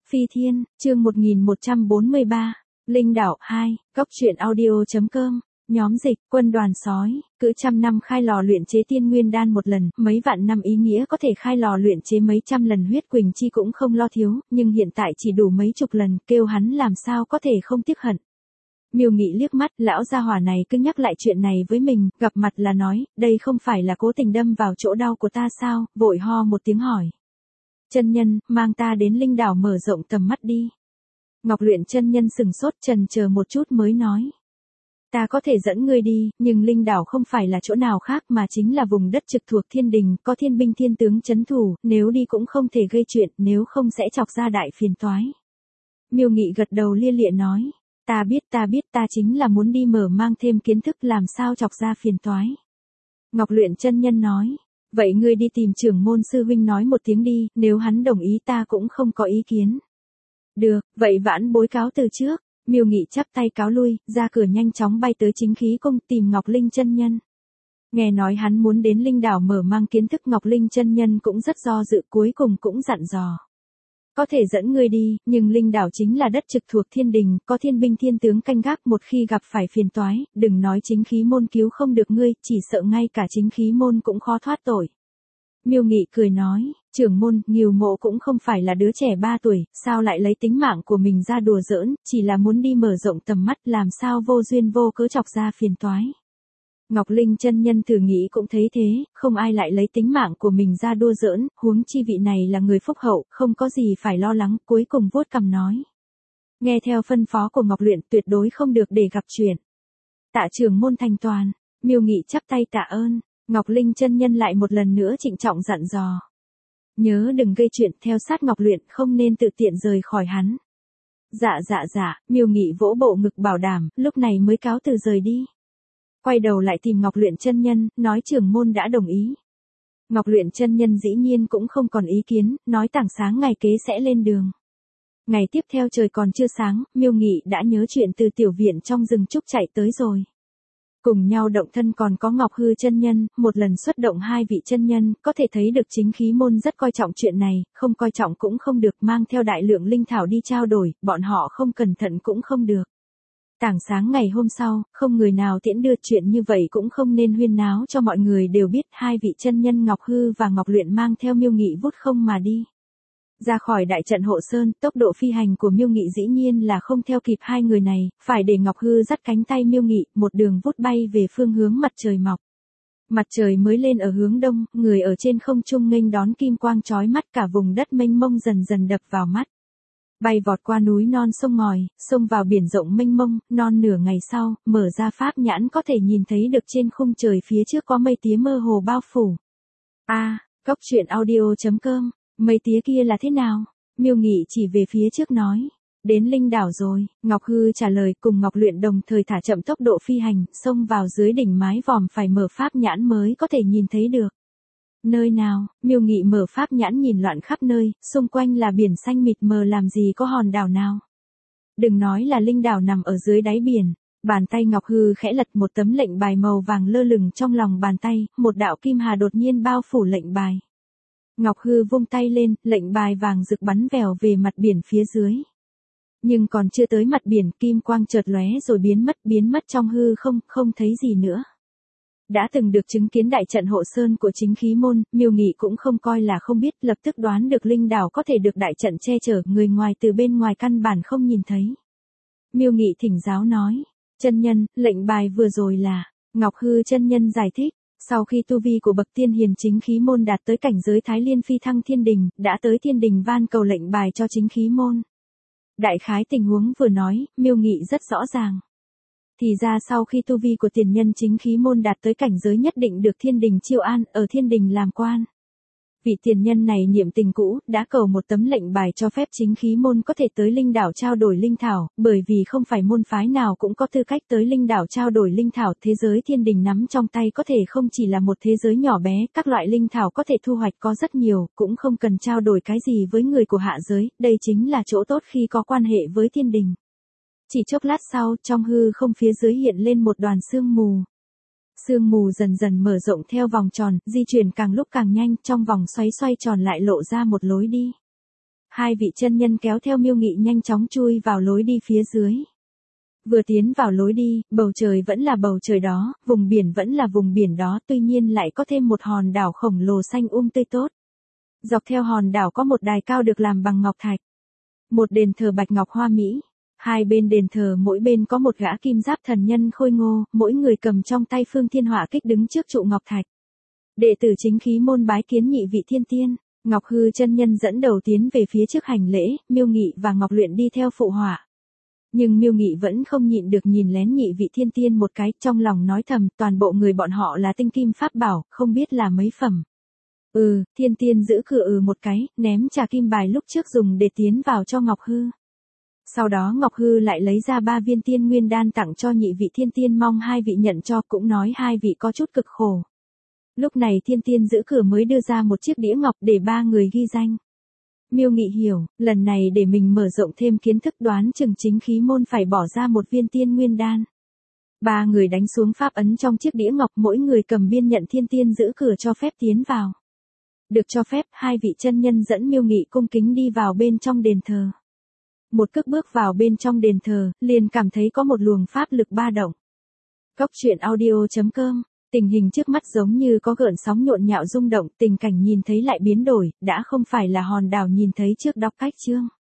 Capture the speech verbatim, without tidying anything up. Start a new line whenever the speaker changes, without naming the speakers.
Phi Thiên, chương một nghìn một trăm bốn mươi ba, Linh Đảo hai, Cốc truyện audio.com, nhóm dịch, quân đoàn sói, cữ trăm năm khai lò luyện chế tiên nguyên đan một lần, mấy vạn năm ý nghĩa có thể khai lò luyện chế mấy trăm lần huyết quỳnh chi cũng không lo thiếu, nhưng hiện tại chỉ đủ mấy chục lần, kêu hắn làm sao có thể không tiếc hận. Miêu Nghị liếc mắt, lão gia hỏa này cứ nhắc lại chuyện này với mình, gặp mặt là nói, đây không phải là cố tình đâm vào chỗ đau của ta sao, vội ho một tiếng hỏi. Chân nhân, mang ta đến Linh Đảo mở rộng tầm mắt đi. Ngọc Luyện chân nhân sừng sốt chần chờ một chút mới nói. Ta có thể dẫn ngươi đi, nhưng Linh Đảo không phải là chỗ nào khác mà chính là vùng đất trực thuộc thiên đình, có thiên binh thiên tướng chấn thủ, nếu đi cũng không thể gây chuyện, nếu không sẽ chọc ra đại phiền toái. Miêu Nghị gật đầu lia lịa nói. Ta biết ta biết ta chính là muốn đi mở mang thêm kiến thức làm sao chọc ra phiền toái. Ngọc Luyện chân nhân nói. Vậy ngươi đi tìm trưởng môn sư huynh nói một tiếng đi, nếu hắn đồng ý ta cũng không có ý kiến. Được, vậy vãn bối cáo từ trước. Miêu Nghị chắp tay cáo lui, ra cửa nhanh chóng bay tới chính khí cung tìm Ngọc Linh chân nhân. Nghe nói hắn muốn đến Linh Đảo mở mang kiến thức, Ngọc Linh chân nhân cũng rất do dự, cuối cùng cũng dặn dò. Có thể dẫn ngươi đi, nhưng Linh Đảo chính là đất trực thuộc thiên đình, có thiên binh thiên tướng canh gác, một khi gặp phải phiền toái, đừng nói chính khí môn cứu không được ngươi, chỉ sợ ngay cả chính khí môn cũng khó thoát tội. Miêu Nghị cười nói, trưởng môn, Ngưu Mộ cũng không phải là đứa trẻ ba tuổi, sao lại lấy tính mạng của mình ra đùa giỡn, chỉ là muốn đi mở rộng tầm mắt, làm sao vô duyên vô cớ chọc ra phiền toái. Ngọc Linh chân nhân thử nghĩ cũng thấy thế, không ai lại lấy tính mạng của mình ra đùa giỡn, huống chi vị này là người phúc hậu, không có gì phải lo lắng, cuối cùng vuốt cằm nói. Nghe theo phân phó của Ngọc Luyện tuyệt đối không được để gặp chuyện. Tạ trưởng môn thành toàn, Miêu Nghị chắp tay tạ ơn, Ngọc Linh chân nhân lại một lần nữa trịnh trọng dặn dò. Nhớ đừng gây chuyện, theo sát Ngọc Luyện, không nên tự tiện rời khỏi hắn. Dạ dạ dạ, Miêu Nghị vỗ bộ ngực bảo đảm, lúc này mới cáo từ rời đi. Quay đầu lại tìm Ngọc Luyện chân nhân, nói trưởng môn đã đồng ý. Ngọc Luyện chân nhân dĩ nhiên cũng không còn ý kiến, nói tảng sáng ngày kế sẽ lên đường. Ngày tiếp theo trời còn chưa sáng, Miêu Nghị đã nhớ chuyện từ tiểu viện trong rừng trúc chạy tới rồi. Cùng nhau động thân còn có Ngọc Hư chân nhân, một lần xuất động hai vị chân nhân, có thể thấy được chính khí môn rất coi trọng chuyện này, không coi trọng cũng không được, mang theo đại lượng linh thảo đi trao đổi, bọn họ không cẩn thận cũng không được. Tảng sáng ngày hôm sau, không người nào tiễn đưa, chuyện như vậy cũng không nên huyên náo cho mọi người đều biết, hai vị chân nhân Ngọc Hư và Ngọc Luyện mang theo Miêu Nghị vút không mà đi. Ra khỏi đại trận hộ sơn, tốc độ phi hành của Miêu Nghị dĩ nhiên là không theo kịp hai người này, phải để Ngọc Hư dắt cánh tay Miêu Nghị, một đường vút bay về phương hướng mặt trời mọc. Mặt trời mới lên ở hướng đông, người ở trên không trung nghênh đón kim quang chói mắt, cả vùng đất mênh mông dần dần đập vào mắt. Bay vọt qua núi non sông ngòi, xông vào biển rộng mênh mông, non nửa ngày sau, mở ra pháp nhãn có thể nhìn thấy được trên khung trời phía trước có mây tía mơ hồ bao phủ. A, à, Cốc truyện audio.com, mây tía kia là thế nào? Miêu Nghị chỉ về phía trước nói. Đến Linh Đảo rồi, Ngọc Hư trả lời, cùng Ngọc Luyện đồng thời thả chậm tốc độ phi hành, xông vào dưới đỉnh mái vòm, phải mở pháp nhãn mới có thể nhìn thấy được. Nơi nào? Miêu Nghị mở pháp nhãn nhìn loạn khắp nơi, xung quanh là biển xanh mịt mờ, làm gì có hòn đảo nào. Đừng nói là Linh Đảo nằm ở dưới đáy biển, bàn tay Ngọc Hư khẽ lật, một tấm lệnh bài màu vàng lơ lửng trong lòng bàn tay, một đạo kim hà đột nhiên bao phủ lệnh bài. Ngọc Hư vung tay lên, lệnh bài vàng rực bắn vèo về mặt biển phía dưới. Nhưng còn chưa tới mặt biển, kim quang chợt lóe rồi biến mất, biến mất trong hư không, không thấy gì nữa. Đã từng được chứng kiến đại trận hộ sơn của chính khí môn, Miêu Nghị cũng không coi là không biết, lập tức đoán được Linh Đảo có thể được đại trận che chở, người ngoài từ bên ngoài căn bản không nhìn thấy. Miêu Nghị thỉnh giáo nói, chân nhân, lệnh bài vừa rồi là, Ngọc Hư chân nhân giải thích, sau khi tu vi của bậc tiên hiền chính khí môn đạt tới cảnh giới Thái Liên phi thăng thiên đình, đã tới thiên đình van cầu lệnh bài cho chính khí môn. Đại khái tình huống vừa nói, Miêu Nghị rất rõ ràng. Thì ra sau khi tu vi của tiền nhân chính khí môn đạt tới cảnh giới nhất định được thiên đình chiêu an, ở thiên đình làm quan. Vị tiền nhân này niệm tình cũ, đã cầu một tấm lệnh bài cho phép chính khí môn có thể tới Linh Đảo trao đổi linh thảo, bởi vì không phải môn phái nào cũng có tư cách tới Linh Đảo trao đổi linh thảo, thế giới thiên đình nắm trong tay có thể không chỉ là một thế giới nhỏ bé, các loại linh thảo có thể thu hoạch có rất nhiều, cũng không cần trao đổi cái gì với người của hạ giới, đây chính là chỗ tốt khi có quan hệ với thiên đình. Chỉ chốc lát sau, trong hư không phía dưới hiện lên một đoàn sương mù. Sương mù dần dần mở rộng theo vòng tròn, di chuyển càng lúc càng nhanh, trong vòng xoáy xoay tròn lại lộ ra một lối đi. Hai vị chân nhân kéo theo Miêu Nghị nhanh chóng chui vào lối đi phía dưới. Vừa tiến vào lối đi, bầu trời vẫn là bầu trời đó, vùng biển vẫn là vùng biển đó, tuy nhiên lại có thêm một hòn đảo khổng lồ xanh um tươi tốt. Dọc theo hòn đảo có một đài cao được làm bằng ngọc thạch. Một đền thờ bạch ngọc hoa mỹ. Hai bên đền thờ mỗi bên có một gã kim giáp thần nhân khôi ngô, mỗi người cầm trong tay phương thiên họa kích đứng trước trụ ngọc thạch. Đệ tử chính khí môn bái kiến nhị vị thiên tiên. Ngọc Hư chân nhân dẫn đầu tiến về phía trước hành lễ, Miêu Nghị và Ngọc Luyện đi theo phụ họa. Nhưng Miêu Nghị vẫn không nhịn được nhìn lén nhị vị thiên tiên một cái, trong lòng nói thầm, toàn bộ người bọn họ là tinh kim pháp bảo, không biết là mấy phẩm. Ừ, thiên tiên giữ cửa ừ một cái, ném trà kim bài lúc trước dùng để tiến vào cho Ngọc Hư. Sau đó Ngọc Hư lại lấy ra ba viên tiên nguyên đan tặng cho nhị vị thiên tiên, mong hai vị nhận cho, cũng nói hai vị có chút cực khổ. Lúc này thiên tiên giữ cửa mới đưa ra một chiếc đĩa ngọc để ba người ghi danh. Miêu Nghị hiểu, lần này để mình mở rộng thêm kiến thức, đoán chừng chính khí môn phải bỏ ra một viên tiên nguyên đan. Ba người đánh xuống pháp ấn trong chiếc đĩa ngọc, mỗi người cầm biên nhận thiên tiên giữ cửa cho phép tiến vào. Được cho phép, hai vị chân nhân dẫn Miêu Nghị cung kính đi vào bên trong đền thờ. Một cước bước vào bên trong đền thờ, liền cảm thấy có một luồng pháp lực ba động. Cốc truyện audio chấm com. Tình hình trước mắt giống như có gợn sóng nhộn nhạo rung động, tình cảnh nhìn thấy lại biến đổi, đã không phải là hòn đảo nhìn thấy trước đọc cách chương.